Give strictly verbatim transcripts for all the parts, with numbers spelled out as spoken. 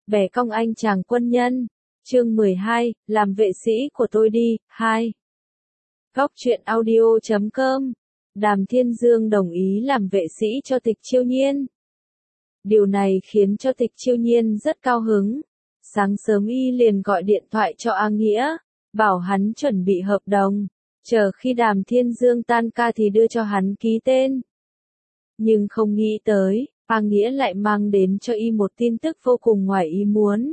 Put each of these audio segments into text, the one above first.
bẻ cong anh chàng quân nhân. Chương mười hai, làm vệ sĩ của tôi đi, hai. Góc truyện audio chấm com. Đàm Thiên Dương đồng ý làm vệ sĩ cho Tịch Chiêu Nhiên. Điều này khiến cho Tịch Chiêu Nhiên rất cao hứng. Sáng sớm y liền gọi điện thoại cho A Nghĩa, bảo hắn chuẩn bị hợp đồng, chờ khi Đàm Thiên Dương tan ca thì đưa cho hắn ký tên. Nhưng không nghĩ tới, A Nghĩa lại mang đến cho y một tin tức vô cùng ngoài ý muốn.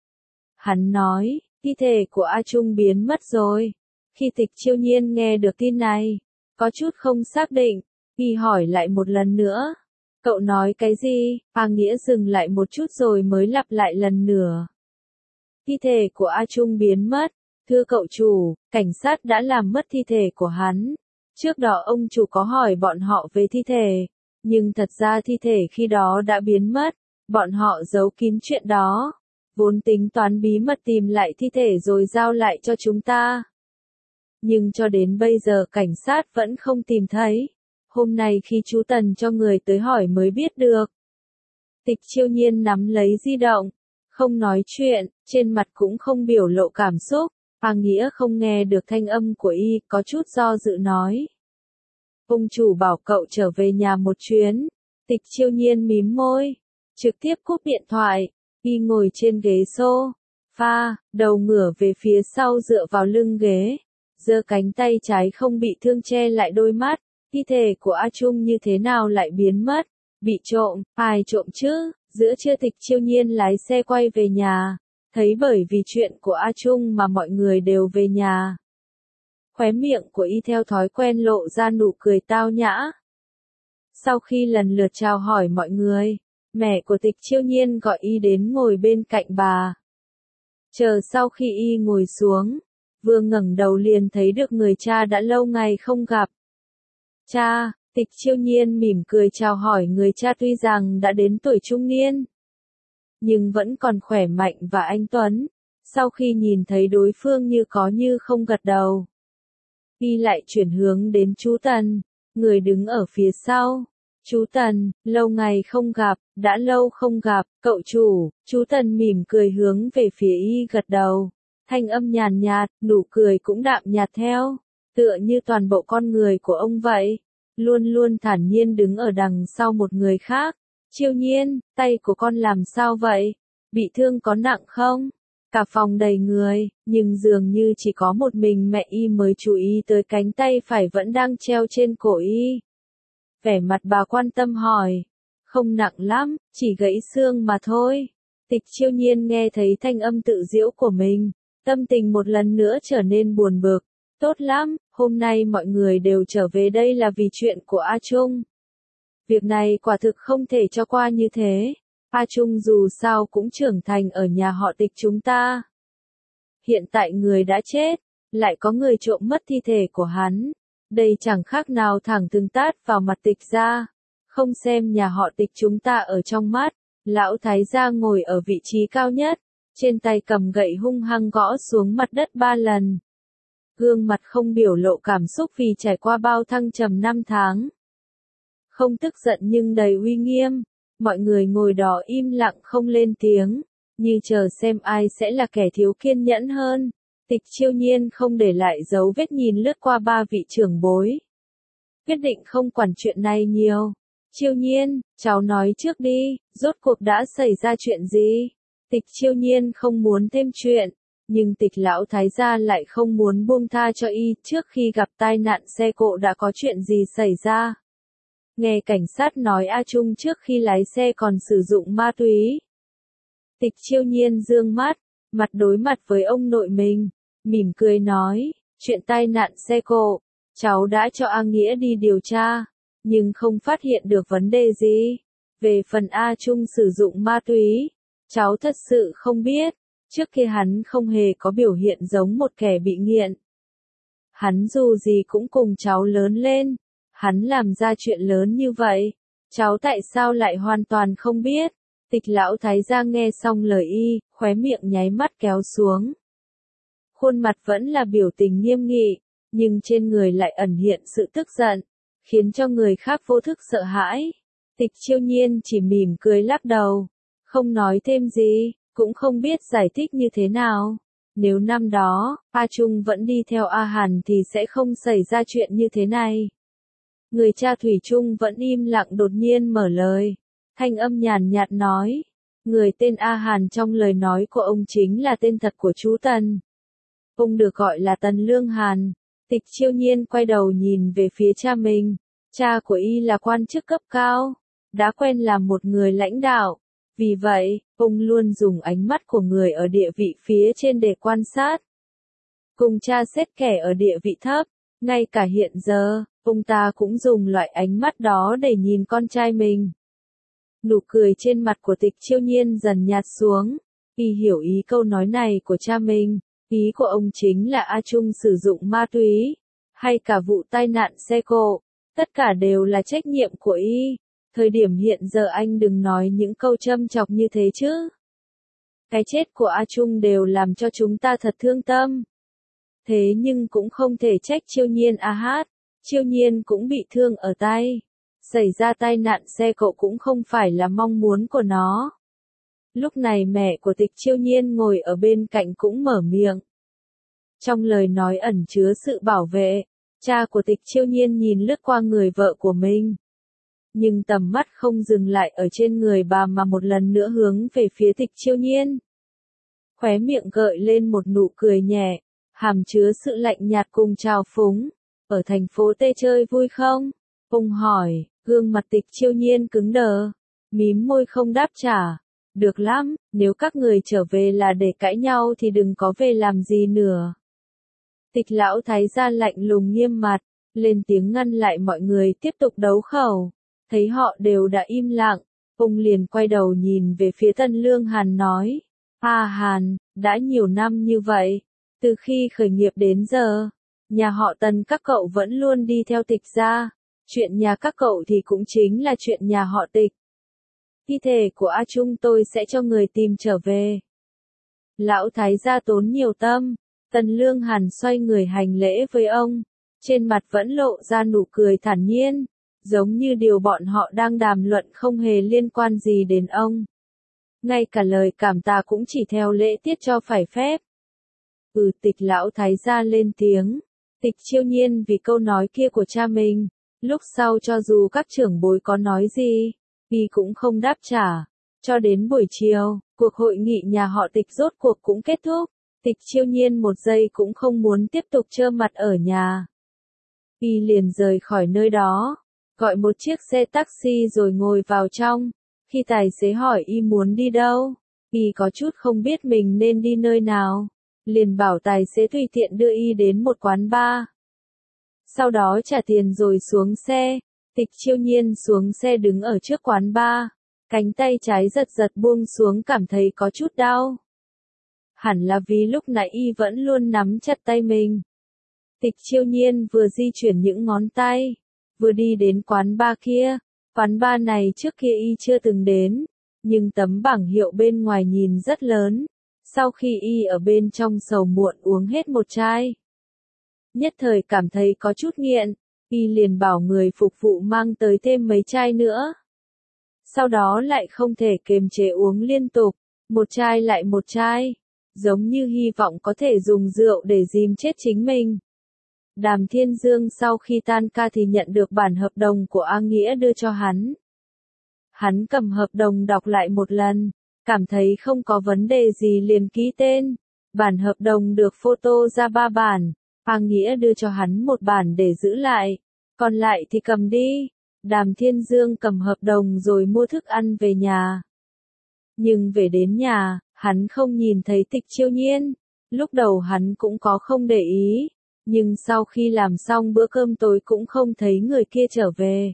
Hắn nói, thi thể của A Trung biến mất rồi. Khi Tịch Chiêu Nhiên nghe được tin này, có chút không xác định, y hỏi lại một lần nữa. Cậu nói cái gì? A Nghĩa dừng lại một chút rồi mới lặp lại lần nữa. Thi thể của A Trung biến mất. Thưa cậu chủ, cảnh sát đã làm mất thi thể của hắn. Trước đó ông chủ có hỏi bọn họ về thi thể, nhưng thật ra thi thể khi đó đã biến mất. Bọn họ giấu kín chuyện đó, vốn tính toán bí mật tìm lại thi thể rồi giao lại cho chúng ta. Nhưng cho đến bây giờ cảnh sát vẫn không tìm thấy. Hôm nay khi chú Tần cho người tới hỏi mới biết được. Tịch Chiêu Nhiên nắm lấy di động, không nói chuyện, trên mặt cũng không biểu lộ cảm xúc. A Nghĩa không nghe được thanh âm của y, có chút do dự nói. Ông chủ bảo cậu trở về nhà một chuyến. Tịch Chiêu Nhiên mím môi, trực tiếp cúp điện thoại. Y ngồi trên ghế sofa, đầu ngửa về phía sau dựa vào lưng ghế, giơ cánh tay trái không bị thương che lại đôi mắt. Thi thể của A Trung như thế nào lại biến mất? Bị trộm, ai trộm chứ? Giữa trưa Tịch Chiêu Nhiên lái xe quay về nhà, thấy bởi vì chuyện của A Trung mà mọi người đều về nhà. Khóe miệng của y theo thói quen lộ ra nụ cười tao nhã. Sau khi lần lượt chào hỏi mọi người, mẹ của Tịch Chiêu Nhiên gọi y đến ngồi bên cạnh bà. Chờ sau khi y ngồi xuống, vừa ngẩng đầu liền thấy được người cha đã lâu ngày không gặp. Cha, Tịch Chiêu Nhiên mỉm cười chào hỏi người cha tuy rằng đã đến tuổi trung niên, nhưng vẫn còn khỏe mạnh và anh tuấn. Sau khi nhìn thấy đối phương như có như không gật đầu, y lại chuyển hướng đến chú Tần, người đứng ở phía sau. Chú Tần, lâu ngày không gặp, đã lâu không gặp, cậu chủ. Chú Tần mỉm cười hướng về phía y gật đầu. Thanh âm nhàn nhạt, nụ cười cũng đạm nhạt theo, tựa như toàn bộ con người của ông vậy. Luôn luôn thản nhiên đứng ở đằng sau một người khác. Chiêu Nhiên, tay của con làm sao vậy? Bị thương có nặng không? Cả phòng đầy người, nhưng dường như chỉ có một mình mẹ y mới chú ý tới cánh tay phải vẫn đang treo trên cổ y. Vẻ mặt bà quan tâm hỏi. Không nặng lắm, chỉ gãy xương mà thôi. Tịch Chiêu Nhiên nghe thấy thanh âm tự giễu của mình, tâm tình một lần nữa trở nên buồn bực. Tốt lắm, hôm nay mọi người đều trở về đây là vì chuyện của A Trung. Việc này quả thực không thể cho qua như thế. A Trung dù sao cũng trưởng thành ở nhà họ Tịch chúng ta. Hiện tại người đã chết, lại có người trộm mất thi thể của hắn. Đây chẳng khác nào thẳng thừng tát vào mặt Tịch gia. Không xem nhà họ Tịch chúng ta ở trong mắt, lão thái gia ngồi ở vị trí cao nhất, trên tay cầm gậy hung hăng gõ xuống mặt đất ba lần. Gương mặt không biểu lộ cảm xúc vì trải qua bao thăng trầm năm tháng. Không tức giận nhưng đầy uy nghiêm. Mọi người ngồi đó im lặng không lên tiếng, như chờ xem ai sẽ là kẻ thiếu kiên nhẫn hơn. Tịch Chiêu Nhiên không để lại dấu vết nhìn lướt qua ba vị trưởng bối. Quyết định không quản chuyện này nhiều. Chiêu Nhiên, cháu nói trước đi, rốt cuộc đã xảy ra chuyện gì? Tịch Chiêu Nhiên không muốn thêm chuyện, nhưng Tịch lão thái gia lại không muốn buông tha cho y. Trước khi gặp tai nạn xe cộ đã có chuyện gì xảy ra? Nghe cảnh sát nói A Trung trước khi lái xe còn sử dụng ma túy. Tịch Chiêu Nhiên dương mắt, mặt đối mặt với ông nội mình, mỉm cười nói, chuyện tai nạn xe cộ, cháu đã cho A Nghĩa đi điều tra, nhưng không phát hiện được vấn đề gì. Về phần A Trung sử dụng ma túy, cháu thật sự không biết. Trước kia hắn không hề có biểu hiện giống một kẻ bị nghiện. Hắn dù gì cũng cùng cháu lớn lên. Hắn làm ra chuyện lớn như vậy, cháu tại sao lại hoàn toàn không biết? Tịch lão thái gia nghe xong lời y, khóe miệng nháy mắt kéo xuống. Khuôn mặt vẫn là biểu tình nghiêm nghị, nhưng trên người lại ẩn hiện sự tức giận, khiến cho người khác vô thức sợ hãi. Tịch Chiêu Nhiên chỉ mỉm cười lắc đầu, không nói thêm gì. cũng không biết giải thích như thế nào. Nếu năm đó, A Trung vẫn đi theo A Hàn thì sẽ không xảy ra chuyện như thế này. Người cha thủy chung vẫn im lặng đột nhiên mở lời. Thanh âm nhàn nhạt nói. Người tên A Hàn trong lời nói của ông chính là tên thật của chú Tần. Ông được gọi là Tần Lương Hàn. Tịch Chiêu Nhiên quay đầu nhìn về phía cha mình. Cha của y là quan chức cấp cao, đã quen làm một người lãnh đạo. Vì vậy, ông luôn dùng ánh mắt của người ở địa vị phía trên để quan sát. Cùng cha xét kẻ ở địa vị thấp, ngay cả hiện giờ, ông ta cũng dùng loại ánh mắt đó để nhìn con trai mình. Nụ cười trên mặt của Tịch Chiêu Nhiên dần nhạt xuống. Y hiểu ý câu nói này của cha mình. Ý của ông chính là A Trung sử dụng ma túy, hay cả vụ tai nạn xe cộ. Tất cả đều là trách nhiệm của y. Thời điểm hiện giờ anh đừng nói những câu châm chọc như thế chứ. Cái chết của A Trung đều làm cho chúng ta thật thương tâm. Thế nhưng cũng không thể trách Chiêu Nhiên A Hát. Chiêu Nhiên cũng bị thương ở tay. Xảy ra tai nạn xe cộ cũng không phải là mong muốn của nó. Lúc này mẹ của Tịch Chiêu Nhiên ngồi ở bên cạnh cũng mở miệng. Trong lời nói ẩn chứa sự bảo vệ, cha của Tịch Chiêu Nhiên nhìn lướt qua người vợ của mình. Nhưng tầm mắt không dừng lại ở trên người bà mà một lần nữa hướng về phía Tịch Chiêu Nhiên. Khóe miệng gợi lên một nụ cười nhẹ, hàm chứa sự lạnh nhạt cùng trào phúng. Ở thành phố T chơi vui không? Ông hỏi, gương mặt Tịch Chiêu Nhiên cứng đờ, mím môi không đáp trả. Được lắm, nếu các người trở về là để cãi nhau thì đừng có về làm gì nữa. Tịch lão thái gia lạnh lùng nghiêm mặt, lên tiếng ngăn lại mọi người tiếp tục đấu khẩu. Thấy họ đều đã im lặng, ông liền quay đầu nhìn về phía Tần Lương Hàn nói. A Hàn, đã nhiều năm như vậy, từ khi khởi nghiệp đến giờ, nhà họ Tần các cậu vẫn luôn đi theo Tịch gia. Chuyện nhà các cậu thì cũng chính là chuyện nhà họ Tịch. Thi thể của A Trung tôi sẽ cho người tìm trở về. Lão thái gia tốn nhiều tâm. Tần Lương Hàn xoay người hành lễ với ông. Trên mặt vẫn lộ ra nụ cười thản nhiên. Giống như điều bọn họ đang đàm luận không hề liên quan gì đến ông. Ngay cả lời cảm tạ cũng chỉ theo lễ tiết cho phải phép. Ừ, Tịch lão thái gia lên tiếng. Tịch Chiêu Nhiên vì câu nói kia của cha mình. Lúc sau cho dù các trưởng bối có nói gì, y cũng không đáp trả. Cho đến buổi chiều, cuộc hội nghị nhà họ Tịch rốt cuộc cũng kết thúc. Tịch Chiêu Nhiên một giây cũng không muốn tiếp tục trơ mặt ở nhà. Y liền rời khỏi nơi đó, gọi một chiếc xe taxi rồi ngồi vào trong. Khi tài xế hỏi y muốn đi đâu, y có chút không biết mình nên đi nơi nào. Liền bảo tài xế tùy tiện đưa y đến một quán bar. Sau đó trả tiền rồi xuống xe. Tịch Chiêu Nhiên xuống xe đứng ở trước quán bar. Cánh tay trái giật giật buông xuống cảm thấy có chút đau. Hẳn là vì lúc nãy y vẫn luôn nắm chặt tay mình. Tịch Chiêu Nhiên vừa di chuyển những ngón tay, vừa đi đến quán bar kia. Quán bar này trước kia y chưa từng đến, nhưng tấm bảng hiệu bên ngoài nhìn rất lớn. Sau khi y ở bên trong sầu muộn uống hết một chai, nhất thời cảm thấy có chút nghiện, y liền bảo người phục vụ mang tới thêm mấy chai nữa. Sau đó lại không thể kiềm chế uống liên tục, một chai lại một chai, giống như hy vọng có thể dùng rượu để dìm chết chính mình. Đàm Thiên Dương sau khi tan ca thì nhận được bản hợp đồng của A Nghĩa đưa cho hắn. Hắn cầm hợp đồng đọc lại một lần, cảm thấy không có vấn đề gì liền ký tên. Bản hợp đồng được photo ra ba bản, A Nghĩa đưa cho hắn một bản để giữ lại, còn lại thì cầm đi. Đàm Thiên Dương cầm hợp đồng rồi mua thức ăn về nhà. Nhưng về đến nhà, hắn không nhìn thấy Tịch Chiêu Nhiên. Lúc đầu hắn cũng có không để ý, nhưng sau khi làm xong bữa cơm tối cũng không thấy người kia trở về.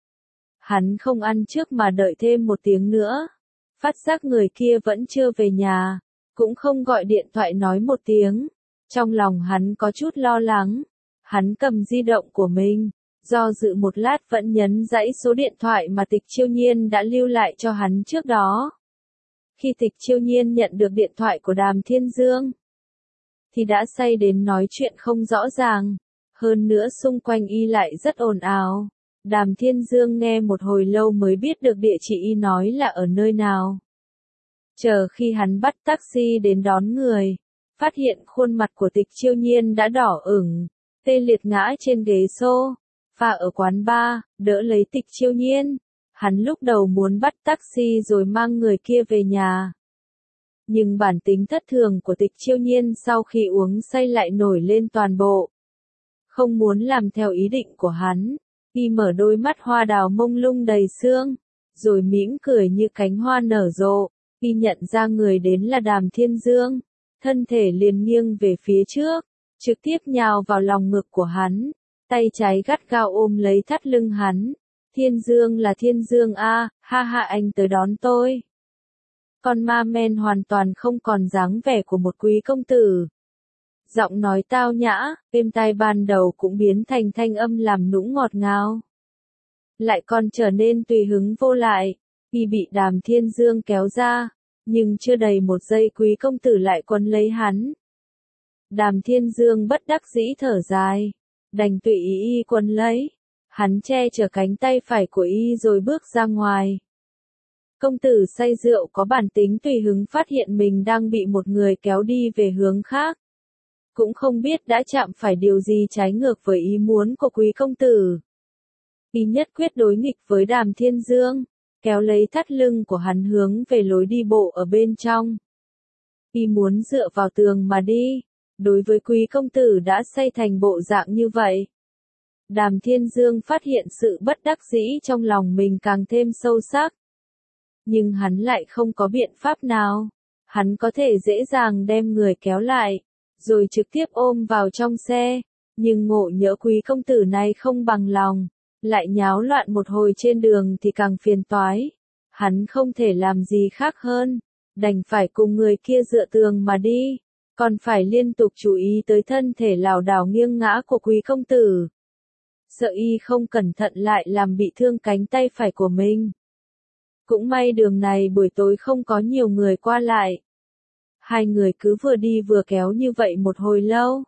Hắn không ăn trước mà đợi thêm một tiếng nữa. Phát giác người kia vẫn chưa về nhà, cũng không gọi điện thoại nói một tiếng. Trong lòng hắn có chút lo lắng. Hắn cầm di động của mình, do dự một lát vẫn nhấn dãy số điện thoại mà Tịch Chiêu Nhiên đã lưu lại cho hắn trước đó. Khi Tịch Chiêu Nhiên nhận được điện thoại của Đàm Thiên Dương, thì đã say đến nói chuyện không rõ ràng. Hơn nữa xung quanh y lại rất ồn ào. Đàm Thiên Dương nghe một hồi lâu mới biết được địa chỉ y nói là ở nơi nào. Chờ khi hắn bắt taxi đến đón người, phát hiện khuôn mặt của Tịch Chiêu Nhiên đã đỏ ửng, tê liệt ngã trên ghế xô, pha ở quán bar, đỡ lấy Tịch Chiêu Nhiên. Hắn lúc đầu muốn bắt taxi rồi mang người kia về nhà. Nhưng bản tính thất thường của Tịch Chiêu Nhiên sau khi uống say lại nổi lên toàn bộ. Không muốn làm theo ý định của hắn, y mở đôi mắt hoa đào mông lung đầy sương, rồi mỉm cười như cánh hoa nở rộ, y nhận ra người đến là Đàm Thiên Dương, thân thể liền nghiêng về phía trước, trực tiếp nhào vào lòng ngực của hắn, tay trái gắt gao ôm lấy thắt lưng hắn. Thiên Dương là Thiên Dương a, ha ha anh tới đón tôi. Con ma men hoàn toàn không còn dáng vẻ của một quý công tử. Giọng nói tao nhã, êm tai ban đầu cũng biến thành thanh âm làm nũng ngọt ngào. Lại còn trở nên tùy hứng vô lại, y bị Đàm Thiên Dương kéo ra, nhưng chưa đầy một giây quý công tử lại quấn lấy hắn. Đàm Thiên Dương bất đắc dĩ thở dài, đành tùy ý y quấn lấy. Hắn che chở cánh tay phải của y rồi bước ra ngoài. Công tử say rượu có bản tính tùy hứng phát hiện mình đang bị một người kéo đi về hướng khác. Cũng không biết đã chạm phải điều gì trái ngược với ý muốn của quý công tử. Y nhất quyết đối nghịch với Đàm Thiên Dương, kéo lấy thắt lưng của hắn hướng về lối đi bộ ở bên trong. Y muốn dựa vào tường mà đi, đối với quý công tử đã say thành bộ dạng như vậy. Đàm Thiên Dương phát hiện sự bất đắc dĩ trong lòng mình càng thêm sâu sắc. Nhưng hắn lại không có biện pháp nào. Hắn có thể dễ dàng đem người kéo lại, rồi trực tiếp ôm vào trong xe. Nhưng ngộ nhỡ quý công tử này không bằng lòng, lại nháo loạn một hồi trên đường thì càng phiền toái. Hắn không thể làm gì khác hơn, đành phải cùng người kia dựa tường mà đi, còn phải liên tục chú ý tới thân thể lảo đảo nghiêng ngã của quý công tử. Sợ y không cẩn thận lại làm bị thương cánh tay phải của mình. Cũng may đường này buổi tối không có nhiều người qua lại. Hai người cứ vừa đi vừa kéo như vậy một hồi lâu.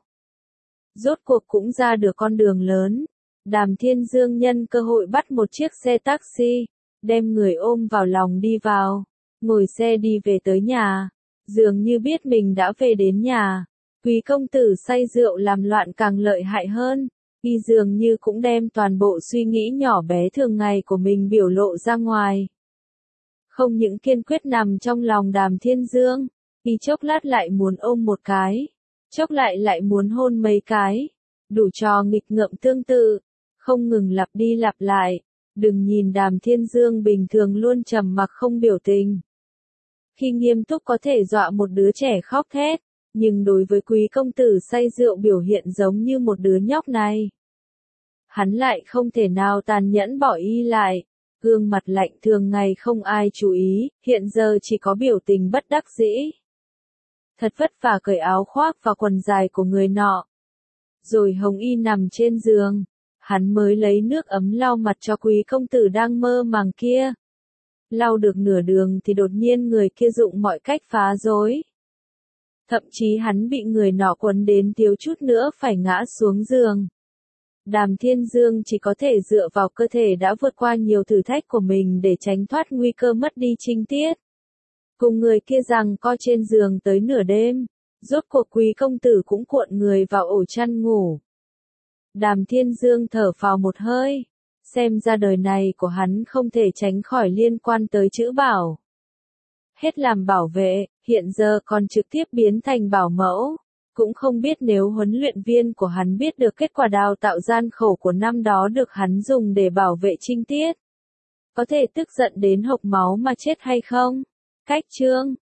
Rốt cuộc cũng ra được con đường lớn. Đàm Thiên Dương nhân cơ hội bắt một chiếc xe taxi, đem người ôm vào lòng đi vào, ngồi xe đi về tới nhà. Dường như biết mình đã về đến nhà, quý công tử say rượu làm loạn càng lợi hại hơn. Y dường như cũng đem toàn bộ suy nghĩ nhỏ bé thường ngày của mình biểu lộ ra ngoài. Không những kiên quyết nằm trong lòng Đàm Thiên Dương, y chốc lát lại muốn ôm một cái, chốc lại lại muốn hôn mấy cái, đủ trò nghịch ngợm tương tự, không ngừng lặp đi lặp lại. Đừng nhìn Đàm Thiên Dương bình thường luôn trầm mặc không biểu tình. Khi nghiêm túc có thể dọa một đứa trẻ khóc thét. Nhưng đối với quý công tử say rượu biểu hiện giống như một đứa nhóc này. Hắn lại không thể nào tàn nhẫn bỏ y lại. Gương mặt lạnh thường ngày không ai chú ý, hiện giờ chỉ có biểu tình bất đắc dĩ. Thật vất vả cởi áo khoác và quần dài của người nọ. Rồi Hồng Y nằm trên giường. Hắn mới lấy nước ấm lau mặt cho quý công tử đang mơ màng kia. Lau được nửa đường thì đột nhiên người kia dụng mọi cách phá rối. Thậm chí hắn bị người nọ quấn đến thiếu chút nữa phải ngã xuống giường. Đàm Thiên Dương chỉ có thể dựa vào cơ thể đã vượt qua nhiều thử thách của mình để tránh thoát nguy cơ mất đi trinh tiết. Cùng người kia giằng co trên giường tới nửa đêm, rốt cuộc quý công tử cũng cuộn người vào ổ chăn ngủ. Đàm Thiên Dương thở phào một hơi, xem ra đời này của hắn không thể tránh khỏi liên quan tới chữ bảo. Hết làm bảo vệ, hiện giờ còn trực tiếp biến thành bảo mẫu. Cũng không biết nếu huấn luyện viên của hắn biết được kết quả đào tạo gian khổ của năm đó được hắn dùng để bảo vệ trinh tiết. Có thể tức giận đến hộc máu mà chết hay không? Cách chương